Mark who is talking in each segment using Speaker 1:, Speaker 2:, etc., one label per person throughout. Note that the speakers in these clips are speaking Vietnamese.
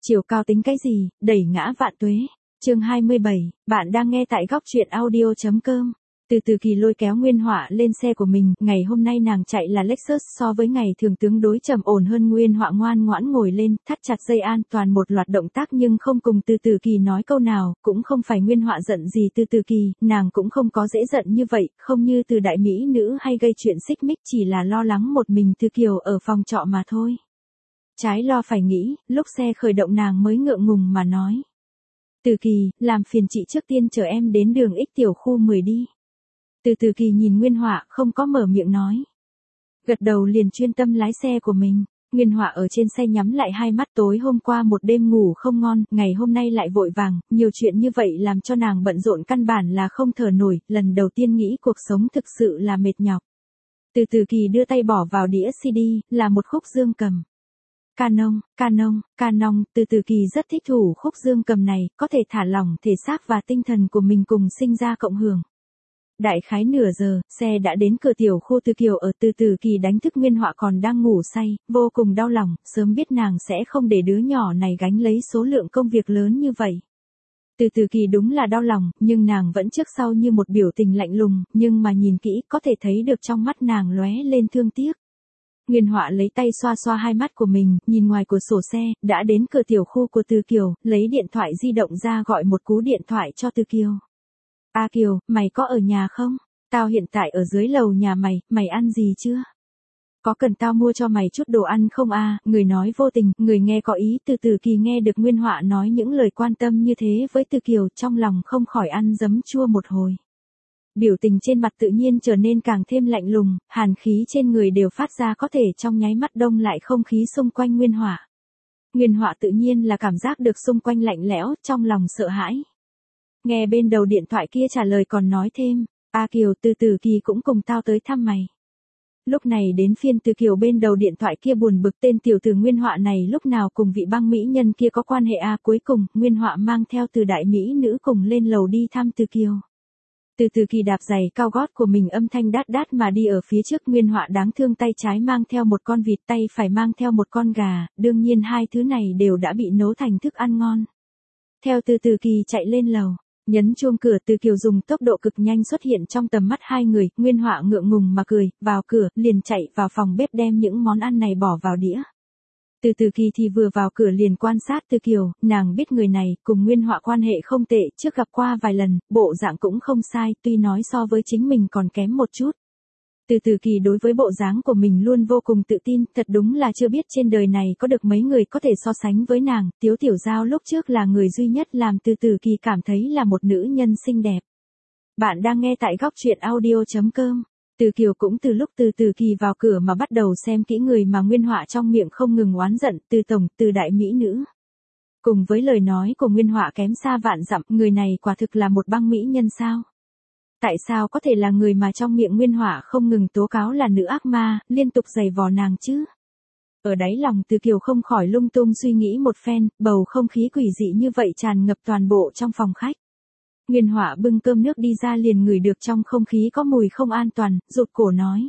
Speaker 1: Chiều cao tính cái gì, đẩy ngã vạn tuế. Chương 27, bạn đang nghe tại góc truyện audio.com. Từ Kỳ lôi kéo Nguyên Họa lên xe của mình, ngày hôm nay nàng chạy là Lexus, so với ngày thường tương đối trầm ổn hơn. Nguyên Họa ngoan ngoãn ngồi lên, thắt chặt dây an toàn, một loạt động tác nhưng không cùng Từ Kỳ nói câu nào. Cũng không phải Nguyên Họa giận gì Từ Kỳ, nàng cũng không có dễ giận như vậy, không như từ đại mỹ nữ hay gây chuyện xích mích, chỉ là lo lắng một mình Từ Kiều ở phòng trọ mà thôi. Trái lo phải nghĩ, lúc xe khởi động nàng mới ngượng ngùng mà nói: Từ Kỳ, làm phiền chị trước tiên chở em đến đường X tiểu khu 10 đi. Từ Kỳ nhìn Nguyên Họa không có mở miệng nói. Gật đầu liền chuyên tâm lái xe của mình. Nguyên Họa ở trên xe nhắm lại hai mắt, tối hôm qua một đêm ngủ không ngon, ngày hôm nay lại vội vàng, nhiều chuyện như vậy làm cho nàng bận rộn căn bản là không thở nổi, lần đầu tiên nghĩ cuộc sống thực sự là mệt nhọc. Từ Kỳ đưa tay bỏ vào đĩa CD, là một khúc dương cầm. Canon, Từ Kỳ rất thích thủ khúc dương cầm này, có thể thả lỏng thể xác và tinh thần của mình cùng sinh ra cộng hưởng. Đại khái nửa giờ, xe đã đến cửa tiểu khu Từ Kiều ở. Từ Kỳ đánh thức Nguyên Họa còn đang ngủ say, vô cùng đau lòng, sớm biết nàng sẽ không để đứa nhỏ này gánh lấy số lượng công việc lớn như vậy. Từ Kỳ đúng là đau lòng, nhưng nàng vẫn trước sau như một biểu tình lạnh lùng, nhưng mà nhìn kỹ có thể thấy được trong mắt nàng lóe lên thương tiếc. Nguyên Họa lấy tay xoa xoa hai mắt của mình, nhìn ngoài cửa sổ xe, đã đến cửa tiểu khu của Từ Kiều, lấy điện thoại di động ra gọi một cú điện thoại cho Từ Kiều. A Kiều, mày có ở nhà không? Tao hiện tại ở dưới lầu nhà mày, mày ăn gì chưa? Có cần tao mua cho mày chút đồ ăn không a? Người nói vô tình, người nghe có ý. Từ Kỳ nghe được Nguyên Họa nói những lời quan tâm như thế với Từ Kiều, trong lòng không khỏi ăn giấm chua một hồi. Biểu tình trên mặt tự nhiên trở nên càng thêm lạnh lùng, hàn khí trên người đều phát ra, có thể trong nháy mắt đông lại không khí xung quanh Nguyên Họa. Nguyên Họa tự nhiên là cảm giác được xung quanh lạnh lẽo, trong lòng sợ hãi. Nghe bên đầu điện thoại kia trả lời còn nói thêm: A Kiều, Từ Kỳ cũng cùng tao tới thăm mày. Lúc này đến phiên Từ Kiều bên đầu điện thoại kia buồn bực, tên tiểu tử Nguyên Họa này lúc nào cùng vị băng mỹ nhân kia có quan hệ a? Cuối cùng, Nguyên Họa mang theo từ đại mỹ nữ cùng lên lầu đi thăm Từ Kiều. Từ Kỳ đạp giày cao gót của mình âm thanh đát đát mà đi ở phía trước. Nguyên Họa đáng thương, tay trái mang theo một con vịt, tay phải mang theo một con gà, đương nhiên hai thứ này đều đã bị nấu thành thức ăn ngon. Theo Từ Kỳ chạy lên lầu, nhấn chuông cửa, Từ Kiều dùng tốc độ cực nhanh xuất hiện trong tầm mắt hai người. Nguyên Họa ngượng ngùng mà cười, vào cửa, liền chạy vào phòng bếp đem những món ăn này bỏ vào đĩa. Từ Kỳ thì vừa vào cửa liền quan sát Từ Kiều, nàng biết người này cùng Nguyên Họa quan hệ không tệ, trước gặp qua vài lần, bộ dạng cũng không sai, tuy nói so với chính mình còn kém một chút. Từ Kỳ đối với bộ dáng của mình luôn vô cùng tự tin, thật đúng là chưa biết trên đời này có được mấy người có thể so sánh với nàng. Tiếu Tiểu Giao lúc trước là người duy nhất làm Từ Kỳ cảm thấy là một nữ nhân xinh đẹp. Bạn đang nghe tại góc truyện audio.com. Từ Kiều cũng từ lúc Từ Kỳ vào cửa mà bắt đầu xem kỹ người mà Nguyên Họa trong miệng không ngừng oán giận, Từ tổng, Từ đại mỹ nữ. Cùng với lời nói của Nguyên Họa kém xa vạn dặm, người này quả thực là một băng mỹ nhân sao? Tại sao có thể là người mà trong miệng Nguyên Họa không ngừng tố cáo là nữ ác ma, liên tục giày vò nàng chứ? Ở đáy lòng Từ Kiều không khỏi lung tung suy nghĩ một phen, bầu không khí quỷ dị như vậy tràn ngập toàn bộ trong phòng khách. Nguyên Họa bưng cơm nước đi ra liền ngửi được trong không khí có mùi không an toàn, rụt cổ nói: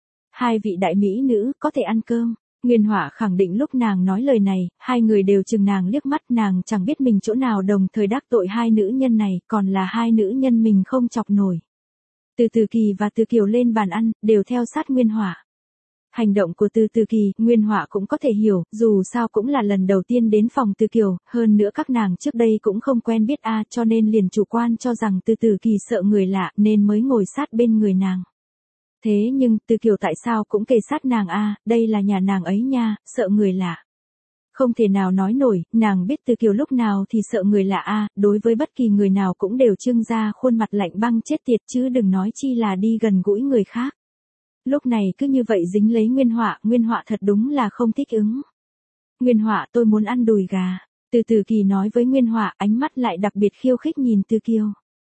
Speaker 1: Hai vị đại mỹ nữ, có thể ăn cơm. Nguyên Họa khẳng định lúc nàng nói lời này, hai người đều chừng nàng liếc mắt, nàng chẳng biết mình chỗ nào đồng thời đắc tội hai nữ nhân này, còn là hai nữ nhân mình không chọc nổi. Từ Kỳ và Từ Kiều lên bàn ăn, đều theo sát Nguyên Họa. Hành động của Từ Kỳ, Nguyên Họa cũng có thể hiểu, dù sao cũng là lần đầu tiên đến phòng Từ Kiều, hơn nữa các nàng trước đây cũng không quen biết cho nên liền chủ quan cho rằng Từ Kỳ sợ người lạ nên mới ngồi sát bên người nàng. Thế nhưng, Từ Kiều tại sao cũng kề sát nàng đây là nhà nàng ấy nha, sợ người lạ. Không thể nào nói nổi, nàng biết Từ Kiều lúc nào thì sợ người lạ đối với bất kỳ người nào cũng đều trưng ra khuôn mặt lạnh băng chết tiệt, chứ đừng nói chi là đi gần gũi người khác. Lúc này cứ như vậy dính lấy Nguyên Họa thật đúng là không thích ứng. Nguyên Họa, tôi muốn ăn đùi gà. Từ Kỳ nói với Nguyên Họa, ánh mắt lại đặc biệt khiêu khích nhìn Từ Kiều.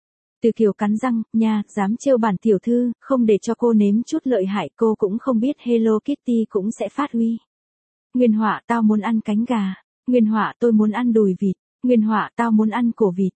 Speaker 1: Từ Kiều cắn răng, nha, dám trêu bản tiểu thư, không để cho cô nếm chút lợi hại, cô cũng không biết Hello Kitty cũng sẽ phát huy. Nguyên Họa, tao muốn ăn cánh gà. Nguyên Họa, tôi muốn ăn đùi vịt. Nguyên Họa, tao muốn ăn cổ vịt.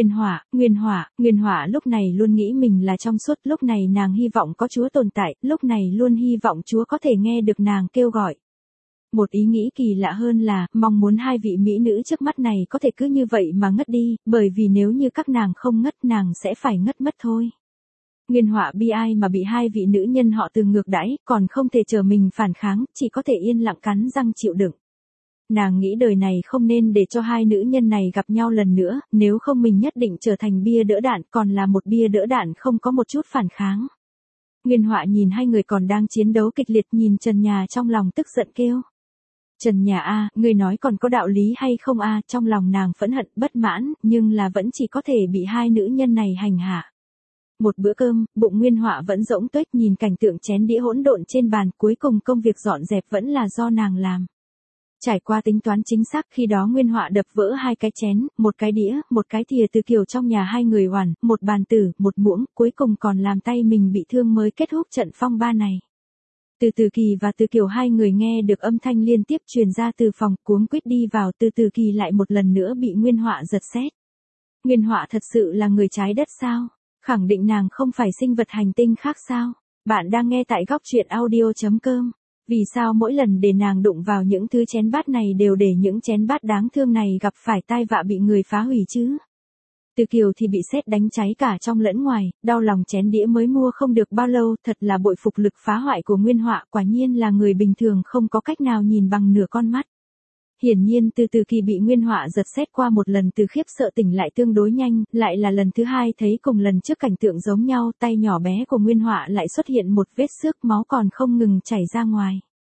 Speaker 1: Nguyên Họa lúc này luôn nghĩ mình là trong suốt, lúc này nàng hy vọng có Chúa tồn tại, lúc này luôn hy vọng Chúa có thể nghe được nàng kêu gọi. Một ý nghĩ kỳ lạ hơn là, mong muốn hai vị mỹ nữ trước mắt này có thể cứ như vậy mà ngất đi, bởi vì nếu như các nàng không ngất nàng sẽ phải ngất mất thôi. Nguyên Họa bi ai mà bị hai vị nữ nhân họ Từ ngược đãi, còn không thể chờ mình phản kháng, chỉ có thể yên lặng cắn răng chịu đựng. Nàng nghĩ đời này không nên để cho hai nữ nhân này gặp nhau lần nữa, nếu không mình nhất định trở thành bia đỡ đạn, còn là một bia đỡ đạn không có một chút phản kháng. Nguyên Họa nhìn hai người còn đang chiến đấu kịch liệt, nhìn Trần Nhà trong lòng tức giận kêu. Trần Nhà a, ngươi nói còn có đạo lý hay không a? Trong lòng nàng phẫn hận, bất mãn, nhưng là vẫn chỉ có thể bị hai nữ nhân này hành hạ. Một bữa cơm, bụng Nguyên Họa vẫn rỗng tuếch, nhìn cảnh tượng chén đĩa hỗn độn trên bàn, cuối cùng công việc dọn dẹp vẫn là do nàng làm. Trải qua tính toán chính xác, khi đó Nguyên Họa đập vỡ hai cái chén, một cái đĩa, một cái thìa Từ Kiều trong nhà hai người hoàn, một bàn tử, một muỗng, cuối cùng còn làm tay mình bị thương mới kết thúc trận phong ba này. Từ Từ Kỳ và Từ Kiều hai người nghe được âm thanh liên tiếp truyền ra từ phòng, cuống quýt đi vào. Từ Từ Kỳ lại một lần nữa bị Nguyên Họa giật sét. Nguyên Họa thật sự là người trái đất sao? Khẳng định nàng không phải sinh vật hành tinh khác sao? Bạn đang nghe tại góc truyện audio.com. Vì sao mỗi lần để nàng đụng vào những thứ chén bát này đều để những chén bát đáng thương này gặp phải tai vạ bị người phá hủy chứ? Từ Kiều thì bị sét đánh cháy cả trong lẫn ngoài, đau lòng chén đĩa mới mua không được bao lâu, thật là bội phục lực phá hoại của Nguyên Họa, quả nhiên là người bình thường không có cách nào nhìn bằng nửa con mắt. Hiển nhiên Từ Từ Kỳ bị Nguyên Họa giật sét qua một lần từ khiếp sợ tỉnh lại tương đối nhanh, lại là lần thứ hai thấy cùng lần trước cảnh tượng giống nhau, tay nhỏ bé của Nguyên Họa lại xuất hiện một vết xước, máu còn không ngừng chảy ra ngoài.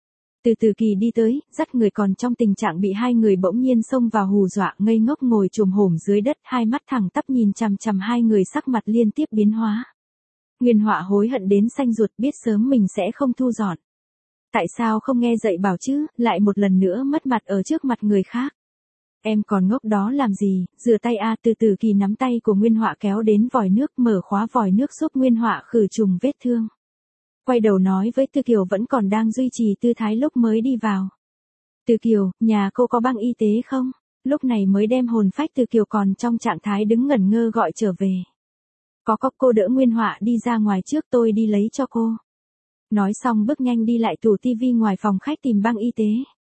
Speaker 1: Từ Từ Kỳ đi tới, dắt người còn trong tình trạng bị hai người bỗng nhiên xông vào hù dọa, ngây ngốc ngồi chồm hổm dưới đất, hai mắt thẳng tắp nhìn chằm chằm hai người, sắc mặt liên tiếp biến hóa. Nguyên Họa hối hận đến xanh ruột, biết sớm mình sẽ không thu dọn. Tại sao không nghe dạy bảo chứ, lại một lần nữa mất mặt ở trước mặt người khác. Em còn ngốc đó làm gì, rửa tay a. Từ Từ Kỳ nắm tay của Nguyên Họa kéo đến vòi nước, mở khóa vòi nước giúp Nguyên Họa khử trùng vết thương. Quay đầu nói với Từ Kiều vẫn còn đang duy trì tư thái lúc mới đi vào. Từ Kiều, nhà cô có băng y tế không? Lúc này mới đem hồn phách Từ Kiều còn trong trạng thái đứng ngẩn ngơ gọi trở về. Có cô đỡ Nguyên Họa đi ra ngoài trước, tôi đi lấy cho cô. Nói xong bước nhanh đi lại tủ tivi ngoài phòng khách tìm băng y tế.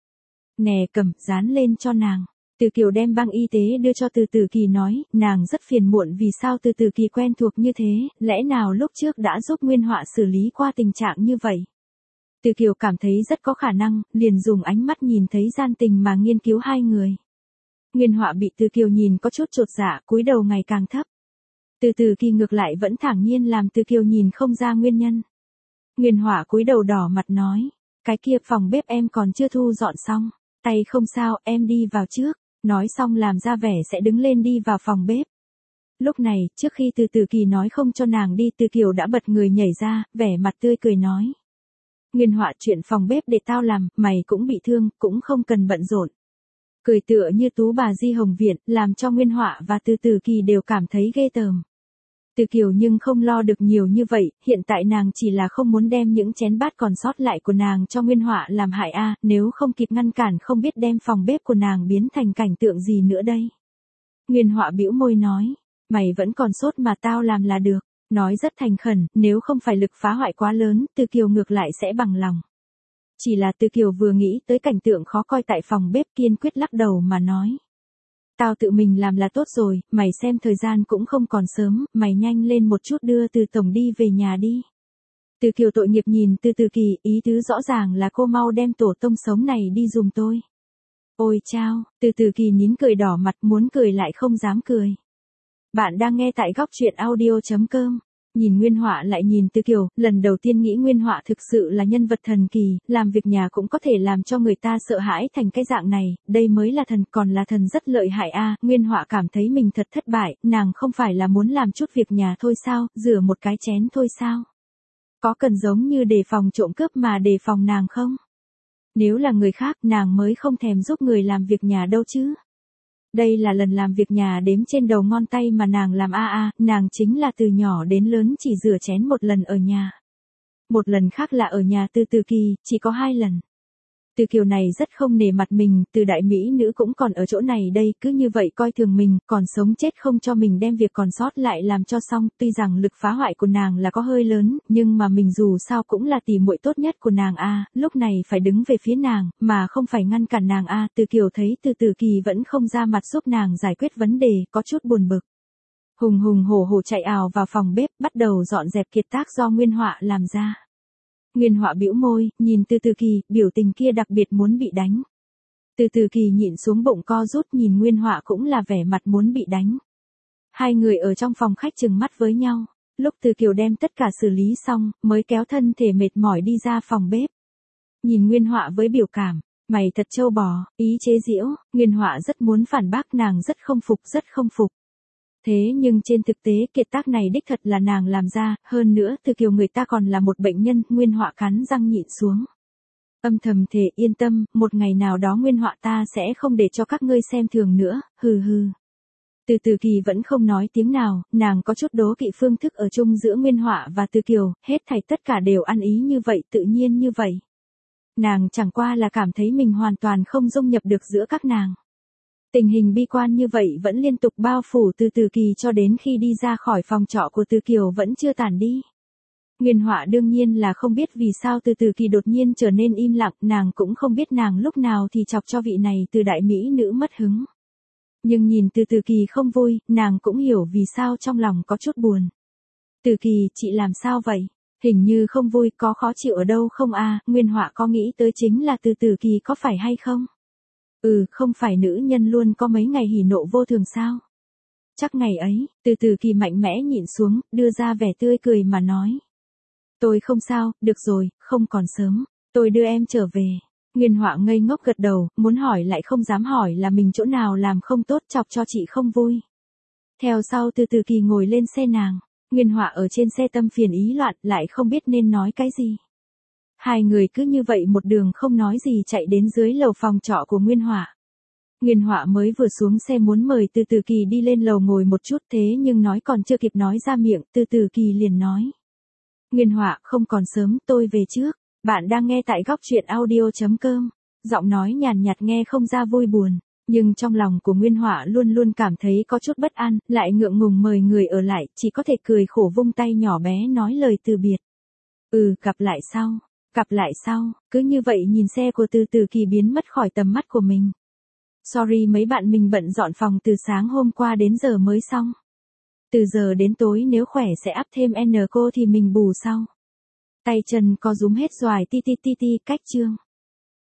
Speaker 1: Nè cầm, dán lên cho nàng. Từ Kiều đem băng y tế đưa cho Từ Từ Kỳ nói, nàng rất phiền muộn vì sao Từ Từ Kỳ quen thuộc như thế, lẽ nào lúc trước đã giúp Nguyên Họa xử lý qua tình trạng như vậy. Từ Kiều cảm thấy rất có khả năng, liền dùng ánh mắt nhìn thấy gian tình mà nghiên cứu hai người. Nguyên Họa bị Từ Kiều nhìn có chút chột dạ, cúi đầu ngày càng thấp. Từ Từ Kỳ ngược lại vẫn thản nhiên làm Từ Kiều nhìn không ra nguyên nhân. Nguyên Họa cúi đầu đỏ mặt nói, cái kia phòng bếp em còn chưa thu dọn xong, tay không sao, em đi vào trước. Nói xong làm ra vẻ sẽ đứng lên đi vào phòng bếp. Lúc này, trước khi Từ Từ Kỳ nói không cho nàng đi, Từ Kiều đã bật người nhảy ra, vẻ mặt tươi cười nói. Nguyên Họa, chuyện phòng bếp để tao làm, mày cũng bị thương, cũng không cần bận rộn. Cười tựa như tú bà Di Hồng Viện, làm cho Nguyên Họa và Từ Từ Kỳ đều cảm thấy ghê tởm. Từ Kiều nhưng không lo được nhiều như vậy, hiện tại nàng chỉ là không muốn đem những chén bát còn sót lại của nàng cho Nguyên Họa làm hại a, nếu không kịp ngăn cản không biết đem phòng bếp của nàng biến thành cảnh tượng gì nữa đây. Nguyên Họa bĩu môi nói, mày vẫn còn sốt mà tao làm là được, nói rất thành khẩn, nếu không phải lực phá hoại quá lớn, Từ Kiều ngược lại sẽ bằng lòng. Chỉ là Từ Kiều vừa nghĩ tới cảnh tượng khó coi tại phòng bếp kiên quyết lắc đầu mà nói. Tao tự mình làm là tốt rồi, mày xem thời gian cũng không còn sớm, mày nhanh lên một chút đưa Từ tổng đi về nhà đi. Từ Kiều tội nghiệp nhìn Từ Từ Kỳ, ý tứ rõ ràng là cô mau đem tổ tông sống này đi giùm tôi. Ôi chao, Từ Từ Kỳ nín cười đỏ mặt, muốn cười lại không dám cười. Bạn đang nghe tại góc truyện audio.com. Nhìn Nguyên Họa lại nhìn Từ Kiều, lần đầu tiên nghĩ Nguyên Họa thực sự là nhân vật thần kỳ, làm việc nhà cũng có thể làm cho người ta sợ hãi thành cái dạng này, đây mới là thần, còn là thần rất lợi hại a. Nguyên Họa cảm thấy mình thật thất bại, nàng không phải là muốn làm chút việc nhà thôi sao, rửa một cái chén thôi sao? Có cần giống như đề phòng trộm cướp mà đề phòng nàng không? Nếu là người khác, nàng mới không thèm giúp người làm việc nhà đâu chứ. Đây là lần làm việc nhà đếm trên đầu ngón tay mà nàng làm nàng chính là từ nhỏ đến lớn chỉ rửa chén một lần ở nhà. Một lần khác là ở nhà Từ Từ Kỳ, chỉ có 2 lần. Từ Kiều này rất không nể mặt mình, Từ đại mỹ nữ cũng còn ở chỗ này đây, cứ như vậy coi thường mình, còn sống chết không cho mình đem việc còn sót lại làm cho xong, tuy rằng lực phá hoại của nàng là có hơi lớn, nhưng mà mình dù sao cũng là tỷ muội tốt nhất của nàng a, lúc này phải đứng về phía nàng, mà không phải ngăn cản nàng a. Từ Kiều thấy Từ Kỳ vẫn không ra mặt giúp nàng giải quyết vấn đề, có chút buồn bực. Hùng hùng hổ hổ chạy ào vào phòng bếp, bắt đầu dọn dẹp kiệt tác do Nguyên Họa làm ra. Nguyên Họa bĩu môi, nhìn Từ Kỳ, biểu tình kia đặc biệt muốn bị đánh. Từ Kỳ nhịn xuống bụng co rút, nhìn Nguyên Họa cũng là vẻ mặt muốn bị đánh. Hai người ở trong phòng khách chừng mắt với nhau, lúc Từ Kiều đem tất cả xử lý xong, mới kéo thân thể mệt mỏi đi ra phòng bếp. Nhìn Nguyên Họa với biểu cảm, mày thật trâu bò, ý chế giễu, Nguyên Họa rất muốn phản bác nàng rất không phục. Thế nhưng trên thực tế kiệt tác này đích thật là nàng làm ra, hơn nữa Từ Kiều người ta còn là một bệnh nhân, Nguyên Họa cắn răng nhịn xuống. Âm thầm thề yên tâm, một ngày nào đó Nguyên Họa ta sẽ không để cho các ngươi xem thường nữa, hừ hừ. Từ Kỳ vẫn không nói tiếng nào, nàng có chút đố kỵ phương thức ở chung giữa Nguyên Họa và Từ Kiều, hết thảy tất cả đều ăn ý như vậy, tự nhiên như vậy. Nàng chẳng qua là cảm thấy mình hoàn toàn không dung nhập được giữa các nàng. Tình hình bi quan như vậy vẫn liên tục bao phủ Từ Kỳ cho đến khi đi ra khỏi phòng trọ của Từ Kiều vẫn chưa tản đi. Nguyên Họa đương nhiên là không biết vì sao Từ Kỳ đột nhiên trở nên im lặng, nàng cũng không biết nàng lúc nào thì chọc cho vị này Từ đại mỹ nữ mất hứng. Nhưng nhìn Từ Kỳ không vui, nàng cũng hiểu vì sao trong lòng có chút buồn. Từ Kỳ, chị làm sao vậy? Hình như không vui, có khó chịu ở đâu không a? Nguyên Họa có nghĩ tới chính là Từ Kỳ có phải hay không? Không phải nữ nhân luôn có mấy ngày hỉ nộ vô thường sao? Chắc ngày ấy, Từ Kỳ mạnh mẽ nhịn xuống, đưa ra vẻ tươi cười mà nói. Tôi không sao, được rồi, không còn sớm, tôi đưa em trở về. Nguyên Họa ngây ngốc gật đầu, muốn hỏi lại không dám hỏi là mình chỗ nào làm không tốt chọc cho chị không vui. Theo sau Từ Kỳ ngồi lên xe nàng, Nguyên Họa ở trên xe tâm phiền ý loạn lại không biết nên nói cái gì. Hai người cứ như vậy một đường không nói gì chạy đến dưới lầu phòng trọ của Nguyên Họa. Nguyên Họa mới vừa xuống xe muốn mời Từ Kỳ đi lên lầu ngồi một chút, thế nhưng nói còn chưa kịp nói ra miệng, Từ Kỳ liền nói. Nguyên Họa, không còn sớm, tôi về trước. Bạn đang nghe tại góc truyện audio.com. Giọng nói nhàn nhạt nghe không ra vui buồn, nhưng trong lòng của Nguyên Họa luôn luôn cảm thấy có chút bất an, lại ngượng ngùng mời người ở lại, chỉ có thể cười khổ vung tay nhỏ bé nói lời từ biệt. Gặp lại sau, cứ như vậy nhìn xe của Từ Kỳ biến mất khỏi tầm mắt của mình. Sorry mấy bạn, mình bận dọn phòng từ sáng hôm qua đến giờ mới xong. Từ giờ đến tối nếu khỏe sẽ up thêm N cô thì mình bù sau. Tay chân có rúm hết xoài ti, cách chương.